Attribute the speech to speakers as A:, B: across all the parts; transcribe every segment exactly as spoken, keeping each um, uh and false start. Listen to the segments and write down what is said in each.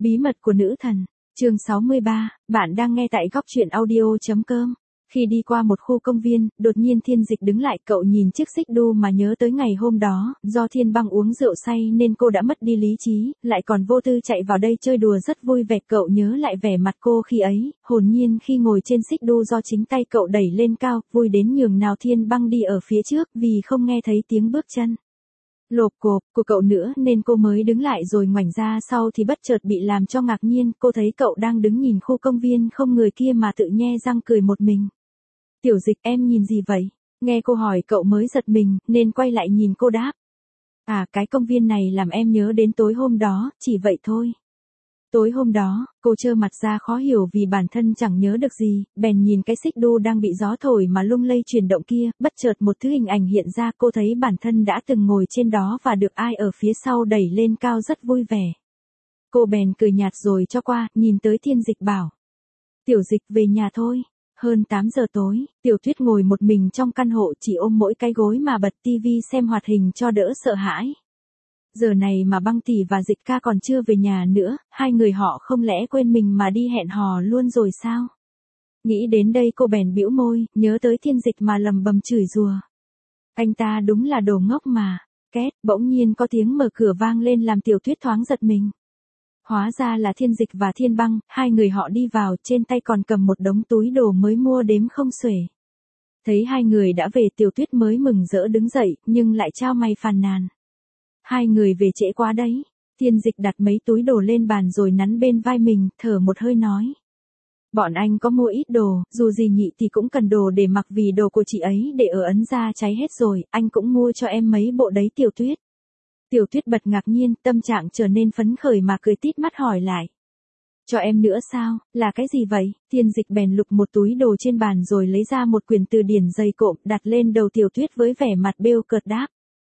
A: Bí mật của nữ thần, chương sáu mươi ba, bạn đang nghe tại góc truyện audio chấm com. Khi đi qua một khu công viên, đột nhiên Thiên Dịch đứng lại, cậu nhìn chiếc xích đu mà nhớ tới ngày hôm đó, do Thiên Băng uống rượu say nên cô đã mất đi lý trí, lại còn vô tư chạy vào đây chơi đùa rất vui vẻ. Cậu nhớ lại vẻ mặt cô khi ấy, hồn nhiên khi ngồi trên xích đu do chính tay cậu đẩy lên cao, vui đến nhường nào Thiên Băng đi ở phía trước vì không nghe thấy tiếng bước chân lộp cộp của cậu nữa nên cô mới đứng lại rồi ngoảnh ra sau thì bất chợt bị làm cho ngạc nhiên, cô thấy cậu đang đứng nhìn khu công viên không người kia mà tự nhe răng cười một mình. Tiểu Dịch, em nhìn gì vậy? Nghe cô hỏi cậu mới giật mình, nên quay lại nhìn cô đáp. À, cái công viên này làm em nhớ đến tối hôm đó, chỉ vậy thôi. Tối hôm đó, cô trơ mặt ra khó hiểu vì bản thân chẳng nhớ được gì, bèn nhìn cái xích đu đang bị gió thổi mà lung lay chuyển động kia, bất chợt một thứ hình ảnh hiện ra, cô thấy bản thân đã từng ngồi trên đó và được ai ở phía sau đẩy lên cao rất vui vẻ. Cô bèn cười nhạt rồi cho qua, nhìn tới Thiên Dịch bảo. Tiểu Dịch, về nhà thôi. Hơn tám giờ tối, Tiểu Tuyết ngồi một mình trong căn hộ chỉ ôm mỗi cái gối mà bật tivi xem hoạt hình cho đỡ sợ hãi. Giờ này mà Băng tỷ và Dịch ca còn chưa về nhà nữa, hai người họ không lẽ quên mình mà đi hẹn hò luôn rồi sao? Nghĩ đến đây cô bèn bĩu môi, nhớ tới Thiên Dịch mà lầm bầm chửi rủa. Anh ta đúng là đồ ngốc mà. Két, bỗng nhiên có tiếng mở cửa vang lên làm Tiểu Tuyết thoáng giật mình. Hóa ra là Thiên Dịch và Thiên Băng, hai người họ đi vào, trên tay còn cầm một đống túi đồ mới mua đếm không xuể. Thấy hai người đã về, Tiểu Tuyết mới mừng rỡ đứng dậy, nhưng lại trao mày phàn nàn. Hai người về trễ quá đấy. Thiên Dịch đặt mấy túi đồ lên bàn rồi nắn bên vai mình, thở một hơi nói. Bọn anh có mua ít đồ, dù gì nhị thì cũng cần đồ để mặc vì đồ của chị ấy để ở Ấn Gia cháy hết rồi, anh cũng mua cho em mấy bộ đấy Tiểu Tuyết. Tiểu Tuyết bật ngạc nhiên, tâm trạng trở nên phấn khởi mà cười tít mắt hỏi lại. Cho em nữa sao, là cái gì vậy? Thiên Dịch bèn lục một túi đồ trên bàn rồi lấy ra một quyển từ điển dày cộm đặt lên đầu Tiểu Tuyết với vẻ mặt bêu cợt đáp.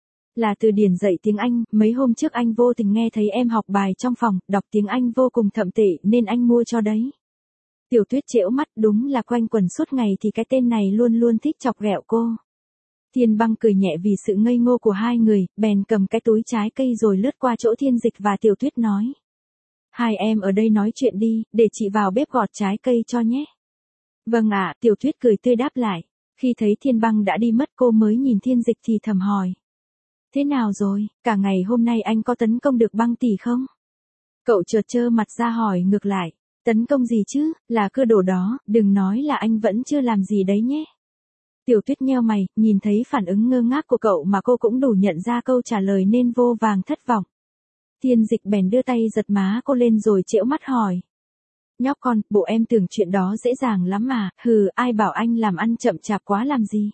A: Là từ điển dạy tiếng Anh, mấy hôm trước anh vô tình nghe thấy em học bài trong phòng, đọc tiếng Anh vô cùng thậm tệ nên anh mua cho đấy. Tiểu Tuyết trễu mắt, đúng là quanh quẩn suốt ngày thì cái tên này luôn luôn thích chọc ghẹo cô. Thiên Băng cười nhẹ vì sự ngây ngô của hai người, bèn cầm cái túi trái cây rồi lướt qua chỗ Thiên Dịch và Tiểu Tuyết nói. Hai em ở đây nói chuyện đi, để chị vào bếp gọt trái cây cho nhé. Vâng ạ, Tiểu Tuyết cười tươi đáp lại. Khi thấy Thiên Băng đã đi mất cô mới nhìn Thiên Dịch thì thầm hỏi. Thế nào rồi, cả ngày hôm nay anh có tấn công được Băng tỷ không? Cậu chợt trơ mặt ra hỏi ngược lại. Tấn công gì chứ, là cơ đồ đó, đừng nói là anh vẫn chưa làm gì đấy nhé. Tiểu Tuyết nheo mày, nhìn thấy phản ứng ngơ ngác của cậu mà cô cũng đủ nhận ra câu trả lời nên vô vàng thất vọng. Thiên Dịch bèn đưa tay giật má cô lên rồi trễu mắt hỏi. Nhóc con, bộ em tưởng chuyện đó dễ dàng lắm mà, hừ, ai bảo anh làm ăn chậm chạp quá làm gì.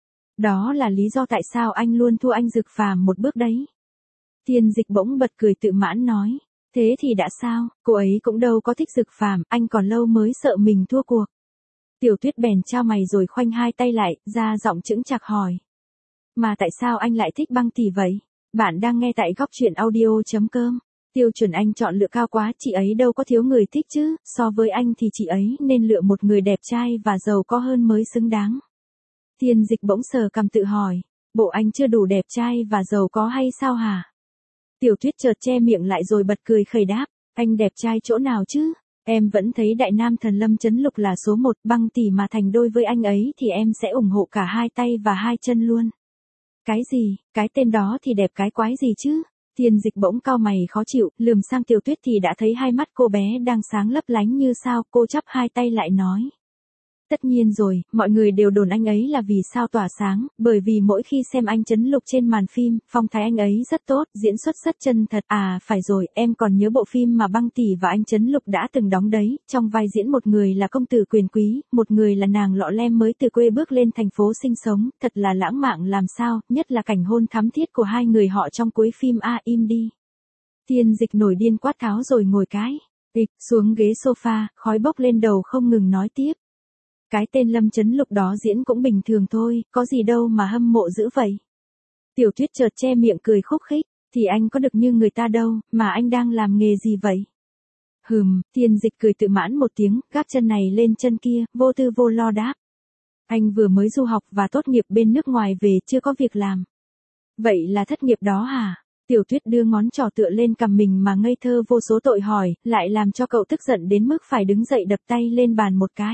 A: Đó là lý do tại sao anh luôn thua anh Dực Phàm một bước đấy. Thiên Dịch bỗng bật cười tự mãn nói. Thế thì đã sao, cô ấy cũng đâu có thích Dực Phàm, anh còn lâu mới sợ mình thua cuộc. Tiểu Tuyết bèn trao mày rồi khoanh hai tay lại, ra giọng chững chạc hỏi. Mà tại sao anh lại thích Băng tỷ vậy? Bạn đang nghe tại góc truyện audio chấm com. Tiêu chuẩn anh chọn lựa cao quá, chị ấy đâu có thiếu người thích chứ, so với anh thì chị ấy nên lựa một người đẹp trai và giàu có hơn mới xứng đáng. Thiên Dịch bỗng sờ cằm tự hỏi, bộ anh chưa đủ đẹp trai và giàu có hay sao hả? Tiểu Tuyết chợt che miệng lại rồi bật cười khẩy đáp, anh đẹp trai chỗ nào chứ? Em vẫn thấy đại nam thần Lâm Chấn Lục là số một, Băng tỷ mà thành đôi với anh ấy thì em sẽ ủng hộ cả hai tay và hai chân luôn. Cái gì, cái tên đó thì đẹp cái quái gì chứ? Thiên Dịch bỗng cau mày khó chịu, lườm sang Tiểu Tuyết thì đã thấy hai mắt cô bé đang sáng lấp lánh như sao, cô chắp hai tay lại nói. Tất nhiên rồi, mọi người đều đồn anh ấy là vì sao tỏa sáng, bởi vì mỗi khi xem anh Chấn Lục trên màn phim, phong thái anh ấy rất tốt, diễn xuất rất chân thật. À, phải rồi, em còn nhớ bộ phim mà Băng tỷ và anh Chấn Lục đã từng đóng đấy, trong vai diễn một người là công tử quyền quý, một người là nàng lọ lem mới từ quê bước lên thành phố sinh sống, thật là lãng mạn làm sao, nhất là cảnh hôn thắm thiết của hai người họ trong cuối phim. A, im đi. Thiên Dịch nổi điên quát tháo rồi ngồi cái ịch xuống ghế sofa, khói bốc lên đầu không ngừng nói tiếp. Cái tên Lâm Chấn Lục đó diễn cũng bình thường thôi, có gì đâu mà hâm mộ dữ vậy. Tiểu Tuyết chợt che miệng cười khúc khích, thì anh có được như người ta đâu, mà anh đang làm nghề gì vậy? Hừm, Thiên Dịch cười tự mãn một tiếng, gác chân này lên chân kia, vô tư vô lo đáp. Anh vừa mới du học và tốt nghiệp bên nước ngoài về chưa có việc làm. Vậy là thất nghiệp đó hả? Tiểu Tuyết đưa ngón trỏ tựa lên cằm mình mà ngây thơ vô số tội hỏi, lại làm cho cậu tức giận đến mức phải đứng dậy đập tay lên bàn một cái.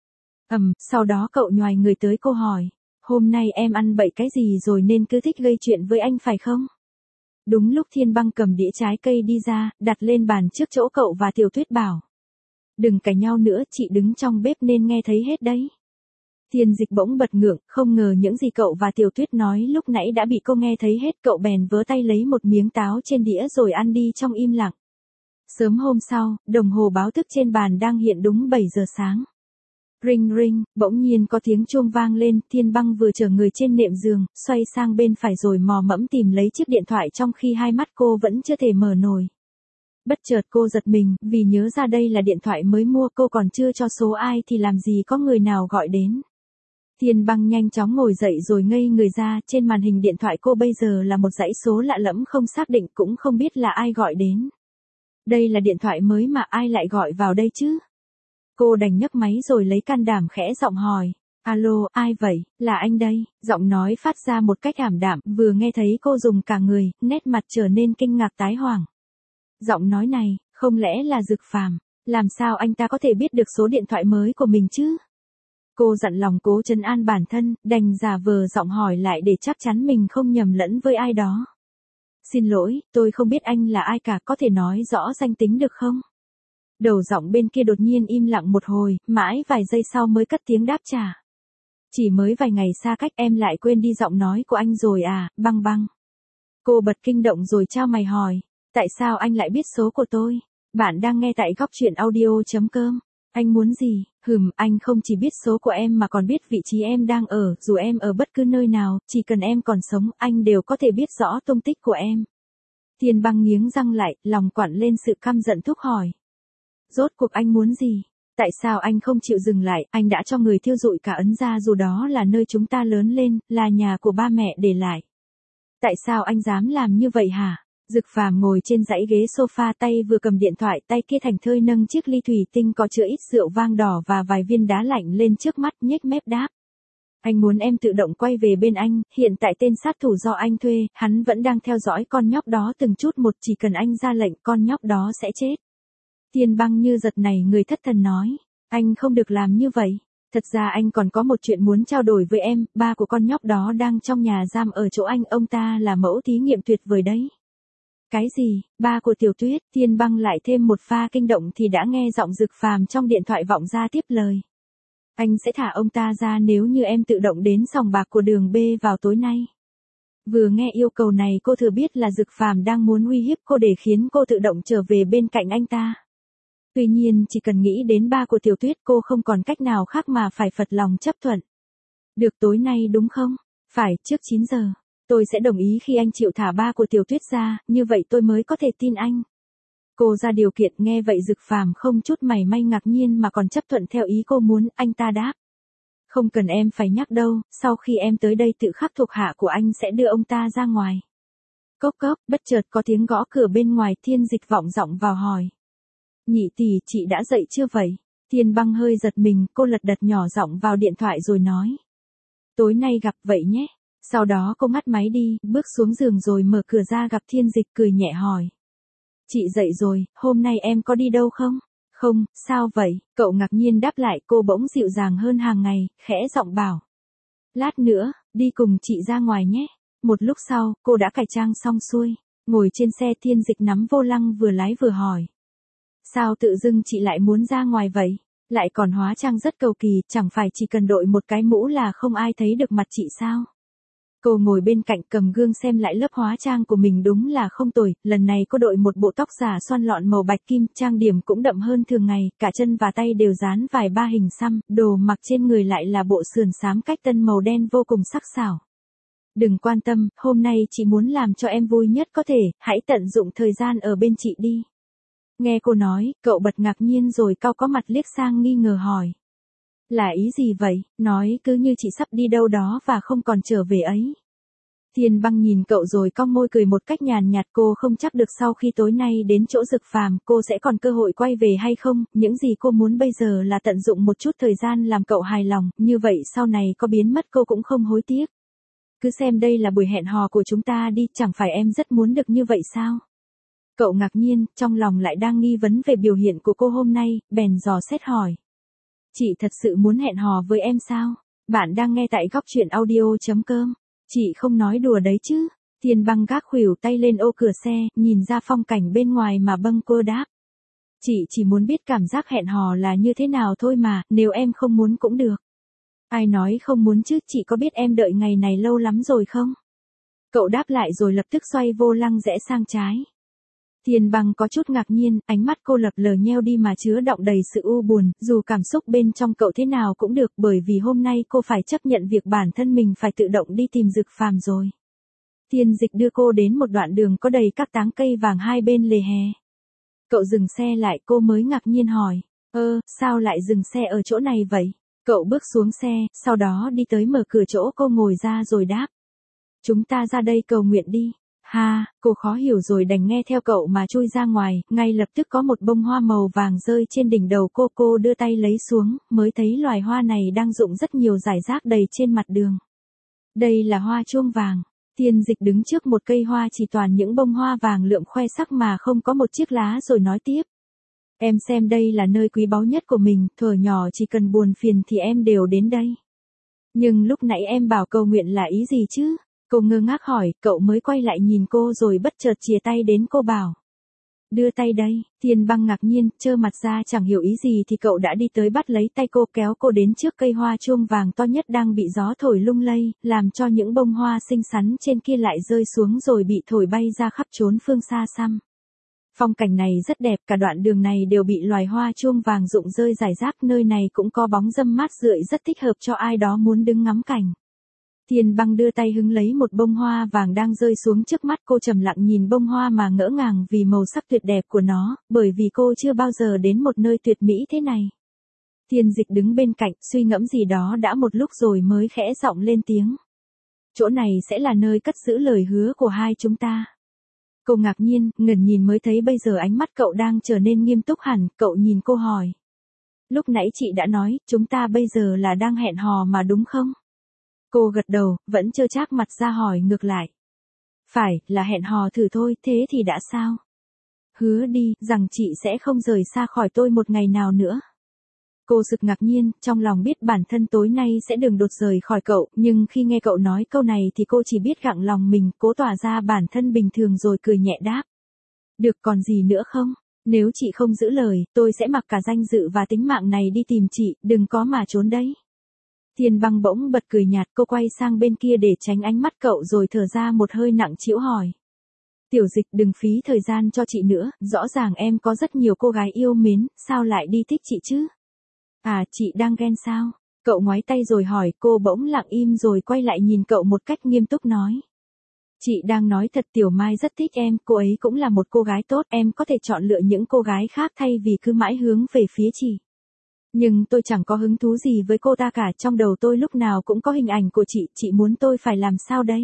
A: Ầm, sau đó cậu nhoài người tới cô hỏi, hôm nay em ăn bậy cái gì rồi nên cứ thích gây chuyện với anh phải không? Đúng lúc Thiên Băng cầm đĩa trái cây đi ra, đặt lên bàn trước chỗ cậu và Tiểu Tuyết bảo. Đừng cãi nhau nữa, chị đứng trong bếp nên nghe thấy hết đấy. Thiên Dịch bỗng bật ngượng, không ngờ những gì cậu và Tiểu Tuyết nói lúc nãy đã bị cô nghe thấy hết, cậu bèn vớ tay lấy một miếng táo trên đĩa rồi ăn đi trong im lặng. Sớm hôm sau, đồng hồ báo thức trên bàn đang hiện đúng bảy giờ sáng. Ring ring, bỗng nhiên có tiếng chuông vang lên, Thiên Băng vừa chở người trên nệm giường, xoay sang bên phải rồi mò mẫm tìm lấy chiếc điện thoại trong khi hai mắt cô vẫn chưa thể mở nổi. Bất chợt cô giật mình, vì nhớ ra đây là điện thoại mới mua, cô còn chưa cho số ai thì làm gì có người nào gọi đến. Thiên Băng nhanh chóng ngồi dậy rồi ngây người ra, trên màn hình điện thoại cô bây giờ là một dãy số lạ lẫm không xác định, cũng không biết là ai gọi đến. Đây là điện thoại mới mà ai lại gọi vào đây chứ? Cô đành nhấc máy rồi lấy can đảm khẽ giọng hỏi. Alo, ai vậy? Là anh đây. Giọng nói phát ra một cách ảm đạm, vừa nghe thấy cô dùng cả người, nét mặt trở nên kinh ngạc tái hoảng. Giọng nói này, không lẽ là Dực Phàm? Làm sao anh ta có thể biết được số điện thoại mới của mình chứ? Cô dặn lòng cố trấn an bản thân, đành giả vờ giọng hỏi lại để chắc chắn mình không nhầm lẫn với ai đó. Xin lỗi, tôi không biết anh là ai cả, có thể nói rõ danh tính được không? Đầu giọng bên kia đột nhiên im lặng một hồi, mãi vài giây sau mới cất tiếng đáp trả. Chỉ mới vài ngày xa cách em lại quên đi giọng nói của anh rồi à, Băng Băng. Cô bật kinh động rồi chau mày hỏi, tại sao anh lại biết số của tôi? Bạn đang nghe tại góc truyện audio chấm com. Anh muốn gì? Hừm, anh không chỉ biết số của em mà còn biết vị trí em đang ở, dù em ở bất cứ nơi nào, chỉ cần em còn sống, anh đều có thể biết rõ tung tích của em. Thiên Băng nghiến răng lại, lòng quặn lên sự căm giận thúc hỏi. Rốt cuộc anh muốn gì? Tại sao anh không chịu dừng lại, anh đã cho người thiêu rụi cả Ấn gia dù đó là nơi chúng ta lớn lên, là nhà của ba mẹ để lại. Tại sao anh dám làm như vậy hả? Dực Phàm ngồi trên dãy ghế sofa, tay vừa cầm điện thoại, tay kia thành thơi nâng chiếc ly thủy tinh có chứa ít rượu vang đỏ và vài viên đá lạnh lên trước mắt, nhếch mép đáp. Anh muốn em tự động quay về bên anh, hiện tại tên sát thủ do anh thuê, hắn vẫn đang theo dõi con nhóc đó từng chút một, chỉ cần anh ra lệnh con nhóc đó sẽ chết. Thiên Băng như giật nảy người, thất thần nói, anh không được làm như vậy. Thật ra anh còn có một chuyện muốn trao đổi với em, ba của con nhóc đó đang trong nhà giam ở chỗ anh, ông ta là mẫu thí nghiệm tuyệt vời đấy. Cái gì? Ba của Tiểu Tuyết? Thiên Băng lại thêm một pha kinh động thì đã nghe giọng Dực Phàm trong điện thoại vọng ra tiếp lời. Anh sẽ thả ông ta ra nếu như em tự động đến sòng bạc của đường B vào tối nay. Vừa nghe yêu cầu này cô thừa biết là Dực Phàm đang muốn uy hiếp cô để khiến cô tự động trở về bên cạnh anh ta. Tuy nhiên chỉ cần nghĩ đến ba của Tiểu Tuyết cô không còn cách nào khác mà phải phật lòng chấp thuận. Được, tối nay đúng không? Phải, trước chín giờ. Tôi sẽ đồng ý khi anh chịu thả ba của Tiểu Tuyết ra, như vậy tôi mới có thể tin anh. Cô ra điều kiện, nghe vậy Dực Phàm không chút mảy may ngạc nhiên mà còn chấp thuận theo ý cô muốn, anh ta đáp. Không cần em phải nhắc đâu, sau khi em tới đây tự khắc thuộc hạ của anh sẽ đưa ông ta ra ngoài. Cốc cốc, bất chợt có tiếng gõ cửa bên ngoài, Thiên Dịch vọng giọng vào hỏi. Nhị tỷ, chị đã dậy chưa vậy? Thiên Băng hơi giật mình, cô lật đật nhỏ giọng vào điện thoại rồi nói. Tối nay gặp vậy nhé. Sau đó cô ngắt máy đi, bước xuống giường rồi mở cửa ra gặp Thiên Dịch, cười nhẹ hỏi. Chị dậy rồi, hôm nay em có đi đâu không? Không, sao vậy? Cậu ngạc nhiên đáp lại, cô bỗng dịu dàng hơn hàng ngày, khẽ giọng bảo. Lát nữa, đi cùng chị ra ngoài nhé. Một lúc sau, cô đã cải trang xong xuôi. Ngồi trên xe, Thiên Dịch nắm vô lăng vừa lái vừa hỏi. Sao tự dưng chị lại muốn ra ngoài vậy? Lại còn hóa trang rất cầu kỳ, chẳng phải chỉ cần đội một cái mũ là không ai thấy được mặt chị sao? Cô ngồi bên cạnh cầm gương xem lại lớp hóa trang của mình, đúng là không tồi, lần này cô đội một bộ tóc giả xoăn lọn màu bạch kim, trang điểm cũng đậm hơn thường ngày, cả chân và tay đều dán vài ba hình xăm, đồ mặc trên người lại là bộ sườn xám cách tân màu đen vô cùng sắc sảo. Đừng quan tâm, hôm nay chị muốn làm cho em vui nhất có thể, hãy tận dụng thời gian ở bên chị đi. Nghe cô nói, cậu bật ngạc nhiên rồi cau có mặt liếc sang nghi ngờ hỏi. Là ý gì vậy, nói cứ như chị sắp đi đâu đó và không còn trở về ấy. Thiên Băng nhìn cậu rồi cong môi cười một cách nhàn nhạt, cô không chắc được sau khi tối nay đến chỗ Dực Phàm cô sẽ còn cơ hội quay về hay không, những gì cô muốn bây giờ là tận dụng một chút thời gian làm cậu hài lòng, như vậy sau này có biến mất cô cũng không hối tiếc. Cứ xem đây là buổi hẹn hò của chúng ta đi, chẳng phải em rất muốn được như vậy sao? Cậu ngạc nhiên, trong lòng lại đang nghi vấn về biểu hiện của cô hôm nay, bèn dò xét hỏi. Chị thật sự muốn hẹn hò với em sao? Bạn đang nghe tại góc truyện audio.com. Chị không nói đùa đấy chứ? Thiên Băng gác khuỷu tay lên ô cửa xe, nhìn ra phong cảnh bên ngoài mà bâng quơ đáp. Chị chỉ muốn biết cảm giác hẹn hò là như thế nào thôi mà, nếu em không muốn cũng được. Ai nói không muốn chứ, chị có biết em đợi ngày này lâu lắm rồi không? Cậu đáp lại rồi lập tức xoay vô lăng rẽ sang trái. Thiên Băng có chút ngạc nhiên, ánh mắt cô lập lờ nheo đi mà chứa đọng đầy sự u buồn, dù cảm xúc bên trong cậu thế nào cũng được, bởi vì hôm nay cô phải chấp nhận việc bản thân mình phải tự động đi tìm Dực Phàm rồi. Thiên Dịch đưa cô đến một đoạn đường có đầy các táng cây vàng hai bên lề hè. Cậu dừng xe lại, cô mới ngạc nhiên hỏi, ơ, sao lại dừng xe ở chỗ này vậy? Cậu bước xuống xe, sau đó đi tới mở cửa chỗ cô ngồi ra rồi đáp. Chúng ta ra đây cầu nguyện đi. Ha, cô khó hiểu rồi đành nghe theo cậu mà chui ra ngoài, ngay lập tức có một bông hoa màu vàng rơi trên đỉnh đầu cô. Cô đưa tay lấy xuống, mới thấy loài hoa này đang rụng rất nhiều rải rác đầy trên mặt đường. Đây là hoa chuông vàng. Thiên Dịch đứng trước một cây hoa chỉ toàn những bông hoa vàng lượm khoe sắc mà không có một chiếc lá rồi nói tiếp. Em xem đây là nơi quý báu nhất của mình, thuở nhỏ chỉ cần buồn phiền thì em đều đến đây. Nhưng lúc nãy em bảo cầu nguyện là ý gì chứ? Cô ngơ ngác hỏi, cậu mới quay lại nhìn cô rồi bất chợt chìa tay đến cô bảo. Đưa tay đây. Thiên Băng ngạc nhiên, trơ mặt ra chẳng hiểu ý gì thì cậu đã đi tới bắt lấy tay cô kéo cô đến trước cây hoa chuông vàng to nhất đang bị gió thổi lung lay, làm cho những bông hoa xinh xắn trên kia lại rơi xuống rồi bị thổi bay ra khắp chốn phương xa xăm. Phong cảnh này rất đẹp, cả đoạn đường này đều bị loài hoa chuông vàng rụng rơi rải rác, nơi này cũng có bóng râm mát rượi rất thích hợp cho ai đó muốn đứng ngắm cảnh. Thiên Băng đưa tay hứng lấy một bông hoa vàng đang rơi xuống trước mắt cô, trầm lặng nhìn bông hoa mà ngỡ ngàng vì màu sắc tuyệt đẹp của nó, bởi vì cô chưa bao giờ đến một nơi tuyệt mỹ thế này. Thiên Dịch đứng bên cạnh, suy ngẫm gì đó đã một lúc rồi mới khẽ giọng lên tiếng. Chỗ này sẽ là nơi cất giữ lời hứa của hai chúng ta. Cô ngạc nhiên, ngẩn nhìn mới thấy bây giờ ánh mắt cậu đang trở nên nghiêm túc hẳn, cậu nhìn cô hỏi. Lúc nãy chị đã nói, chúng ta bây giờ là đang hẹn hò mà đúng không? Cô gật đầu, vẫn trơ trác mặt ra hỏi ngược lại. Phải, là hẹn hò thử thôi, thế thì đã sao? Hứa đi, rằng chị sẽ không rời xa khỏi tôi một ngày nào nữa. Cô sực ngạc nhiên, trong lòng biết bản thân tối nay sẽ đừng đột rời khỏi cậu, nhưng khi nghe cậu nói câu này thì cô chỉ biết gặng lòng mình, cố tỏa ra bản thân bình thường rồi cười nhẹ đáp. Được, còn gì nữa không? Nếu chị không giữ lời, tôi sẽ mặc cả danh dự và tính mạng này đi tìm chị, đừng có mà trốn đấy. Thiên Băng bỗng bật cười nhạt, cô quay sang bên kia để tránh ánh mắt cậu rồi thở ra một hơi nặng trĩu hỏi. Tiểu Dịch, đừng phí thời gian cho chị nữa, rõ ràng em có rất nhiều cô gái yêu mến, sao lại đi thích chị chứ? À, chị đang ghen sao? Cậu ngoái tay rồi hỏi, cô bỗng lặng im rồi quay lại nhìn cậu một cách nghiêm túc nói. Chị đang nói thật, Tiểu Mai rất thích em, cô ấy cũng là một cô gái tốt, em có thể chọn lựa những cô gái khác thay vì cứ mãi hướng về phía chị. Nhưng tôi chẳng có hứng thú gì với cô ta cả, trong đầu tôi lúc nào cũng có hình ảnh của chị, chị muốn tôi phải làm sao đây?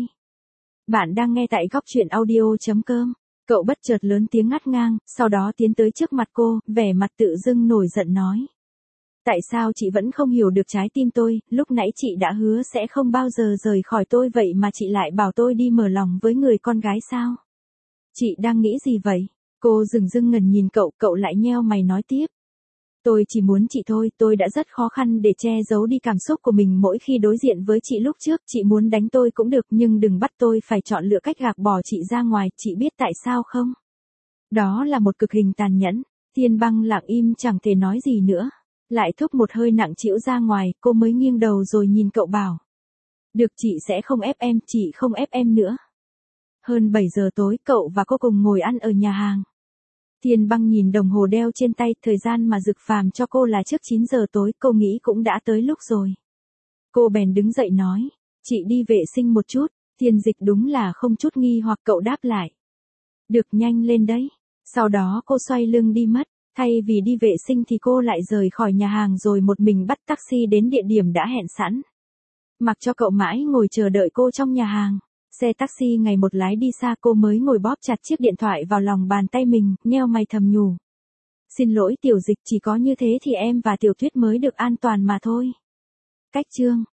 A: Bạn đang nghe tại góc truyện audio.com. Cậu bất chợt lớn tiếng ngắt ngang, sau đó tiến tới trước mặt cô, vẻ mặt tự dưng nổi giận nói. Tại sao chị vẫn không hiểu được trái tim tôi, lúc nãy chị đã hứa sẽ không bao giờ rời khỏi tôi vậy mà chị lại bảo tôi đi mở lòng với người con gái sao? Chị đang nghĩ gì vậy? Cô dừng dưng ngẩn nhìn cậu, cậu lại nheo mày nói tiếp. Tôi chỉ muốn chị thôi, tôi đã rất khó khăn để che giấu đi cảm xúc của mình mỗi khi đối diện với chị lúc trước, chị muốn đánh tôi cũng được nhưng đừng bắt tôi phải chọn lựa cách gạt bỏ chị ra ngoài, chị biết tại sao không? Đó là một cực hình tàn nhẫn. Thiên Băng lặng im chẳng thể nói gì nữa. Lại thúc một hơi nặng trĩu ra ngoài, cô mới nghiêng đầu rồi nhìn cậu bảo. Được, chị sẽ không ép em, chị không ép em nữa. Hơn bảy giờ tối, cậu và cô cùng ngồi ăn ở nhà hàng. Thiên Băng nhìn đồng hồ đeo trên tay, thời gian mà Dực Phàm cho cô là trước chín giờ tối, cô nghĩ cũng đã tới lúc rồi. Cô bèn đứng dậy nói, chị đi vệ sinh một chút. Thiên Dịch đúng là không chút nghi hoặc, cậu đáp lại. Được, nhanh lên đấy. Sau đó cô xoay lưng đi mất, thay vì đi vệ sinh thì cô lại rời khỏi nhà hàng rồi một mình bắt taxi đến địa điểm đã hẹn sẵn. Mặc cho cậu mãi ngồi chờ đợi cô trong nhà hàng. Xe taxi ngày một lái đi xa, cô mới ngồi bóp chặt chiếc điện thoại vào lòng bàn tay mình, nheo mày thầm nhủ. Xin lỗi Tiểu Dịch, chỉ có như thế thì em và Tiểu Tuyết mới được an toàn mà thôi. Cách chương